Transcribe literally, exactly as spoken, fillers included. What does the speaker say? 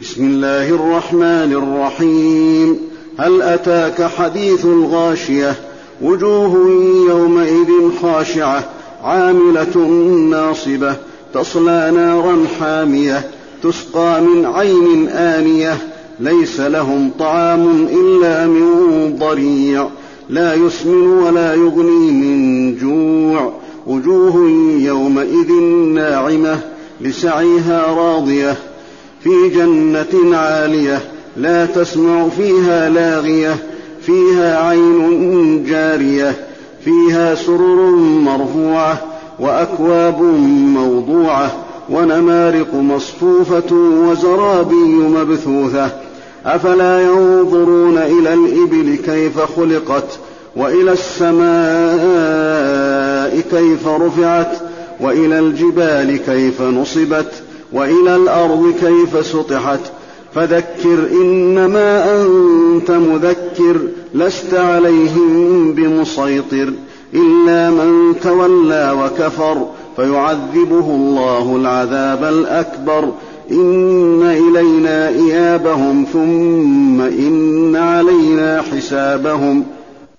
بسم الله الرحمن الرحيم. هل أتاك حديث الغاشية؟ وجوه يومئذ خاشعة عاملة ناصبة تصلى نارا حامية تسقى من عين آنية ليس لهم طعام إلا من ضريع لا يسمن ولا يغني من جوع. وجوه يومئذ ناعمة لسعيها راضية في جنة عالية لا تسمع فيها لاغية فيها عين جارية فيها سرر مرفوعة وأكواب موضوعة ونمارق مصفوفة وزرابي مبثوثة. أفلا ينظرون إلى الإبل كيف خلقت وإلى السماء كيف رفعت وإلى الجبال كيف نصبت وإلى الأرض كيف سطحت. فذكر إنما أنت مذكر لست عليهم بمسيطر إلا من تولى وكفر فيعذبه الله العذاب الأكبر. إن إلينا إيابهم ثم إن علينا حسابهم.